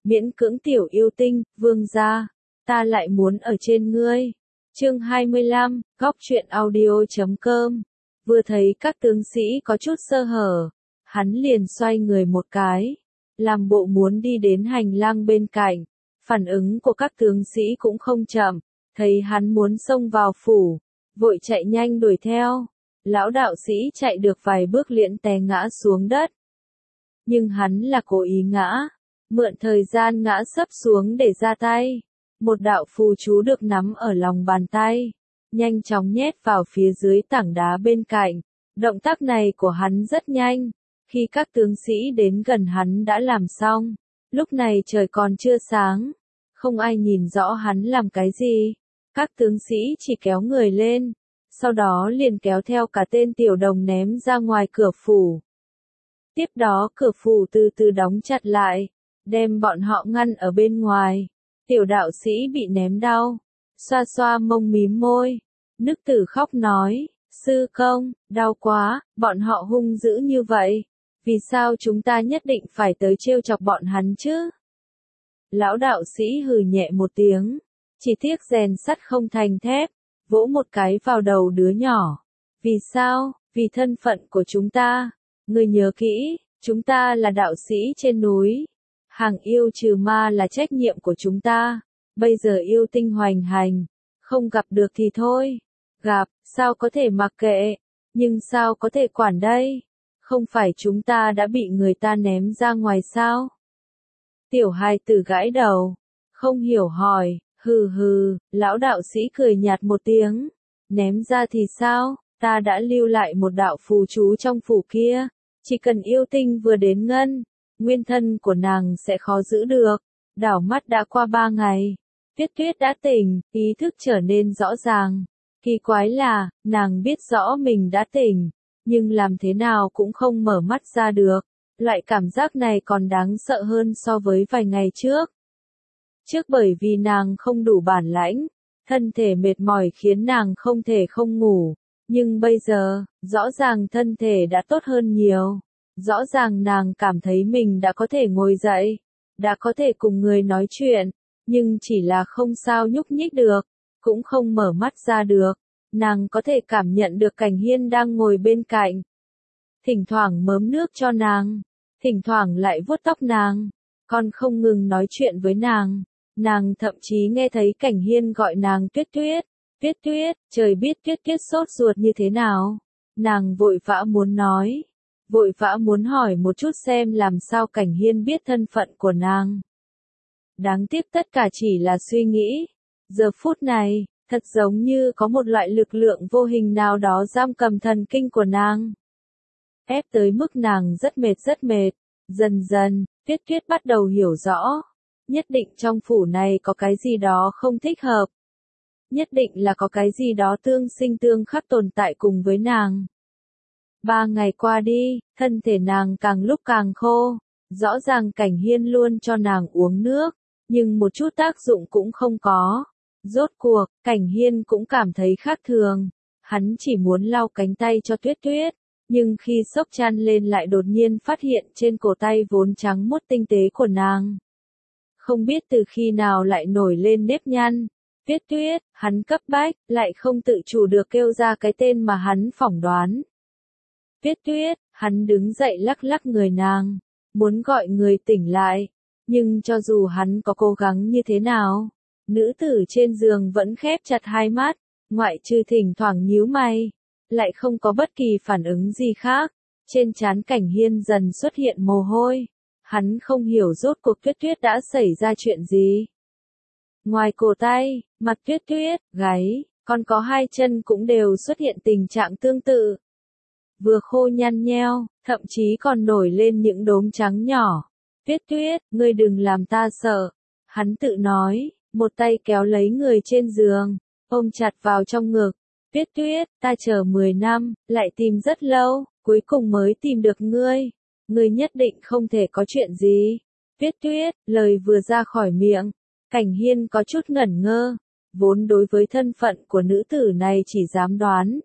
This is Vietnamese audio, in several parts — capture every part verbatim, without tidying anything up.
miễn cưỡng tiểu yêu tinh, vương gia, ta lại muốn ở trên ngươi. Chương hai mươi lăm, góc truyện audio chấm com. Vừa thấy các tướng sĩ có chút sơ hở, hắn liền xoay người một cái, làm bộ muốn đi đến hành lang bên cạnh. Phản ứng của các tướng sĩ cũng không chậm, thấy hắn muốn xông vào phủ, vội chạy nhanh đuổi theo. Lão đạo sĩ chạy được vài bước liền té ngã xuống đất. Nhưng hắn là cố ý ngã, mượn thời gian ngã sấp xuống để ra tay. Một đạo phù chú được nắm ở lòng bàn tay, nhanh chóng nhét vào phía dưới tảng đá bên cạnh. Động tác này của hắn rất nhanh, khi các tướng sĩ đến gần hắn đã làm xong. Lúc này trời còn chưa sáng, không ai nhìn rõ hắn làm cái gì. Các tướng sĩ chỉ kéo người lên, sau đó liền kéo theo cả tên tiểu đồng ném ra ngoài cửa phủ. Tiếp đó cửa phủ từ từ đóng chặt lại, đem bọn họ ngăn ở bên ngoài. Tiểu đạo sĩ bị ném đau, xoa xoa mông mím môi, nức tử khóc nói, sư công, đau quá, bọn họ hung dữ như vậy, vì sao chúng ta nhất định phải tới trêu chọc bọn hắn chứ? Lão đạo sĩ hừ nhẹ một tiếng, chỉ tiếc rèn sắt không thành thép, vỗ một cái vào đầu đứa nhỏ. Vì sao? Vì thân phận của chúng ta. Ngươi nhớ kỹ, chúng ta là đạo sĩ trên núi. Hàng yêu trừ ma là trách nhiệm của chúng ta. Bây giờ yêu tinh hoành hành, không gặp được thì thôi. Gặp, sao có thể mặc kệ, nhưng sao có thể quản đây? Không phải chúng ta đã bị người ta ném ra ngoài sao? Tiểu hài tử gãi đầu, không hiểu hỏi, hừ hừ, lão đạo sĩ cười nhạt một tiếng. Ném ra thì sao, ta đã lưu lại một đạo phù chú trong phủ kia. Chỉ cần yêu tinh vừa đến ngân, nguyên thân của nàng sẽ khó giữ được. Đảo mắt đã qua ba ngày, Tuyết Tuyết đã tỉnh, ý thức trở nên rõ ràng. Kỳ quái là, nàng biết rõ mình đã tỉnh, nhưng làm thế nào cũng không mở mắt ra được. Loại cảm giác này còn đáng sợ hơn so với vài ngày trước. Trước bởi vì nàng không đủ bản lãnh, thân thể mệt mỏi khiến nàng không thể không ngủ. Nhưng bây giờ, rõ ràng thân thể đã tốt hơn nhiều. Rõ ràng nàng cảm thấy mình đã có thể ngồi dậy, đã có thể cùng người nói chuyện, nhưng chỉ là không sao nhúc nhích được, cũng không mở mắt ra được. Nàng có thể cảm nhận được Cảnh Hiên đang ngồi bên cạnh. Thỉnh thoảng mớm nước cho nàng, thỉnh thoảng lại vuốt tóc nàng, còn không ngừng nói chuyện với nàng. Nàng thậm chí nghe thấy Cảnh Hiên gọi nàng Tuyết Tuyết, Tuyết Tuyết, trời biết Tuyết Tuyết sốt ruột như thế nào. Nàng vội vã muốn nói, vội vã muốn hỏi một chút xem làm sao Cảnh Hiên biết thân phận của nàng. Đáng tiếc tất cả chỉ là suy nghĩ. Giờ phút này, thật giống như có một loại lực lượng vô hình nào đó giam cầm thần kinh của nàng. Ép tới mức nàng rất mệt rất mệt. Dần dần, Tuyết Tuyết bắt đầu hiểu rõ. Nhất định trong phủ này có cái gì đó không thích hợp. Nhất định là có cái gì đó tương sinh tương khắc tồn tại cùng với nàng. Ba ngày qua đi, thân thể nàng càng lúc càng khô. Rõ ràng Cảnh Hiên luôn cho nàng uống nước, nhưng một chút tác dụng cũng không có. Rốt cuộc, Cảnh Hiên cũng cảm thấy khác thường. Hắn chỉ muốn lau cánh tay cho Tuyết Tuyết, nhưng khi xốc chăn lên lại đột nhiên phát hiện trên cổ tay vốn trắng muốt tinh tế của nàng. Không biết từ khi nào lại nổi lên nếp nhăn. Tuyết Tuyết, hắn cấp bách, lại không tự chủ được kêu ra cái tên mà hắn phỏng đoán. Tuyết Tuyết, hắn đứng dậy lắc lắc người nàng, muốn gọi người tỉnh lại. Nhưng cho dù hắn có cố gắng như thế nào, nữ tử trên giường vẫn khép chặt hai mắt, ngoại trừ thỉnh thoảng nhíu mày, lại không có bất kỳ phản ứng gì khác. Trên trán Cảnh Hiên dần xuất hiện mồ hôi. Hắn không hiểu rốt cuộc Tuyết Tuyết đã xảy ra chuyện gì. Ngoài cổ tay, mặt Tuyết Tuyết, gáy, còn có hai chân cũng đều xuất hiện tình trạng tương tự. Vừa khô nhăn nheo, thậm chí còn nổi lên những đốm trắng nhỏ. Tuyết Tuyết, ngươi đừng làm ta sợ. Hắn tự nói, một tay kéo lấy người trên giường, ôm chặt vào trong ngực. Tuyết Tuyết, ta chờ mười năm, lại tìm rất lâu, cuối cùng mới tìm được ngươi. Ngươi nhất định không thể có chuyện gì. Tuyết Tuyết, lời vừa ra khỏi miệng, Cảnh Hiên có chút ngẩn ngơ, vốn đối với thân phận của nữ tử này chỉ dám đoán.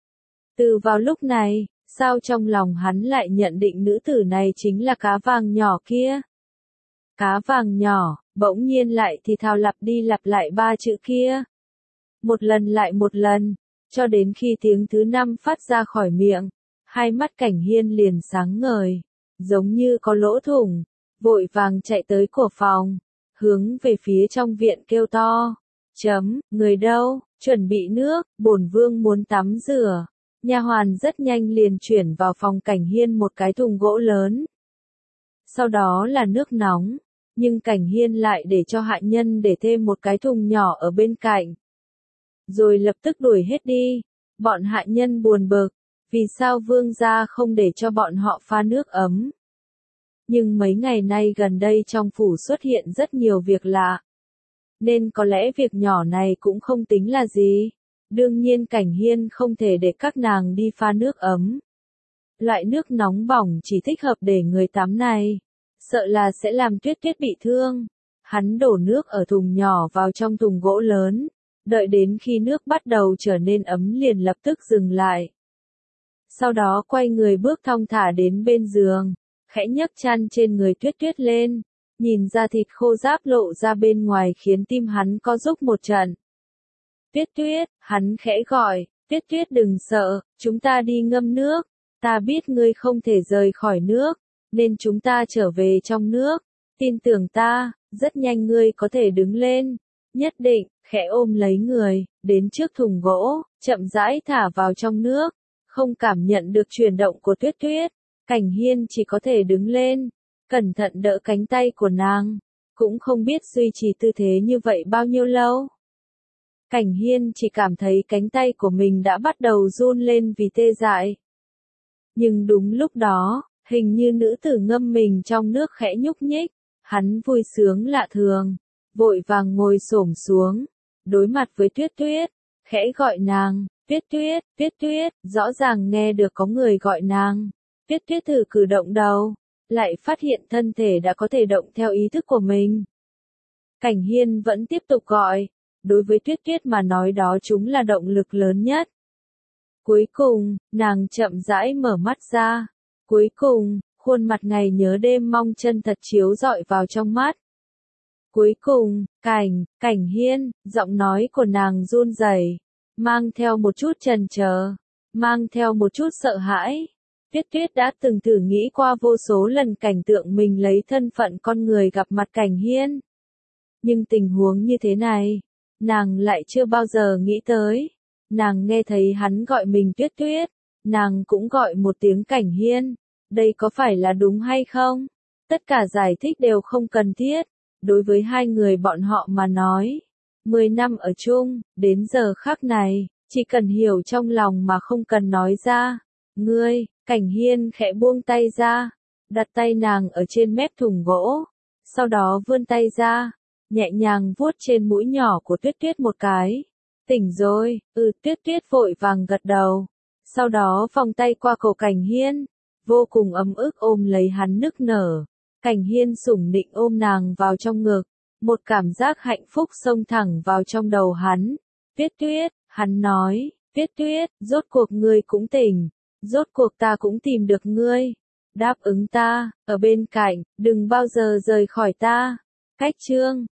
Từ vào lúc này, sao trong lòng hắn lại nhận định nữ tử này chính là cá vàng nhỏ kia? Cá vàng nhỏ, bỗng nhiên lại thì thào lặp đi lặp lại ba chữ kia. Một lần lại một lần, cho đến khi tiếng thứ năm phát ra khỏi miệng, hai mắt Cảnh Hiên liền sáng ngời, giống như có lỗ thủng, vội vàng chạy tới cửa phòng, hướng về phía trong viện kêu to. Chấm, người đâu, chuẩn bị nước, bổn vương muốn tắm rửa. Nha hoàn rất nhanh liền chuyển vào phòng Cảnh Hiên một cái thùng gỗ lớn. Sau đó là nước nóng, nhưng Cảnh Hiên lại để cho hạ nhân để thêm một cái thùng nhỏ ở bên cạnh. Rồi lập tức đuổi hết đi. Bọn hạ nhân buồn bực, vì sao vương gia không để cho bọn họ pha nước ấm. Nhưng mấy ngày nay gần đây trong phủ xuất hiện rất nhiều việc lạ. Nên có lẽ việc nhỏ này cũng không tính là gì. Đương nhiên Cảnh Hiên không thể để các nàng đi pha nước ấm. Loại nước nóng bỏng chỉ thích hợp để người tắm này. Sợ là sẽ làm Tuyết Tuyết bị thương. Hắn đổ nước ở thùng nhỏ vào trong thùng gỗ lớn. Đợi đến khi nước bắt đầu trở nên ấm liền lập tức dừng lại. Sau đó quay người bước thong thả đến bên giường. Khẽ nhấc chăn trên người Tuyết Tuyết lên. Nhìn ra thịt khô ráp lộ ra bên ngoài khiến tim hắn co rúm một trận. Tuyết Tuyết, hắn khẽ gọi, Tuyết Tuyết đừng sợ, chúng ta đi ngâm nước. Ta biết ngươi không thể rời khỏi nước, nên chúng ta trở về trong nước. Tin tưởng ta, rất nhanh ngươi có thể đứng lên. Nhất định, khẽ ôm lấy người, đến trước thùng gỗ, chậm rãi thả vào trong nước. Không cảm nhận được chuyển động của Tuyết Tuyết. Cảnh Hiên chỉ có thể đứng lên, cẩn thận đỡ cánh tay của nàng. Cũng không biết duy trì tư thế như vậy bao nhiêu lâu. Cảnh Hiên chỉ cảm thấy cánh tay của mình đã bắt đầu run lên vì tê dại. Nhưng đúng lúc đó, hình như nữ tử ngâm mình trong nước khẽ nhúc nhích. Hắn vui sướng lạ thường, vội vàng ngồi xổm xuống, đối mặt với Tuyết Tuyết, khẽ gọi nàng, Tuyết Tuyết, Tuyết Tuyết, rõ ràng nghe được có người gọi nàng. Tuyết Tuyết thử cử động đầu, lại phát hiện thân thể đã có thể động theo ý thức của mình. Cảnh Hiên vẫn tiếp tục gọi, đối với Tuyết Tuyết mà nói đó chúng là động lực lớn nhất. Cuối cùng, nàng chậm rãi mở mắt ra. Cuối cùng, khuôn mặt ngày nhớ đêm mong chân thật chiếu rọi vào trong mắt. Cuối cùng, Cảnh, Cảnh Hiên, giọng nói của nàng run rẩy, mang theo một chút chần chờ, mang theo một chút sợ hãi. Tuyết Tuyết đã từng thử nghĩ qua vô số lần cảnh tượng mình lấy thân phận con người gặp mặt Cảnh Hiên. Nhưng tình huống như thế này, nàng lại chưa bao giờ nghĩ tới. Nàng nghe thấy hắn gọi mình Tuyết Tuyết, nàng cũng gọi một tiếng Cảnh Hiên. Đây có phải là đúng hay không? Tất cả giải thích đều không cần thiết. Đối với hai người bọn họ mà nói, mười năm ở chung, đến giờ khắc này, chỉ cần hiểu trong lòng mà không cần nói ra. Ngươi, Cảnh Hiên khẽ buông tay ra, đặt tay nàng ở trên mép thùng gỗ, sau đó vươn tay ra, nhẹ nhàng vuốt trên mũi nhỏ của Tuyết Tuyết một cái. Tỉnh rồi, ừ, Tuyết Tuyết vội vàng gật đầu, sau đó vòng tay qua cổ Cảnh Hiên, vô cùng ấm ức ôm lấy hắn nức nở. Cảnh Hiên sủng nịnh ôm nàng vào trong ngực, một cảm giác hạnh phúc xông thẳng vào trong đầu hắn. Tuyết Tuyết, hắn nói, Tuyết Tuyết, rốt cuộc ngươi cũng tỉnh, rốt cuộc ta cũng tìm được ngươi. Đáp ứng ta, ở bên cạnh, đừng bao giờ rời khỏi ta. Cách chương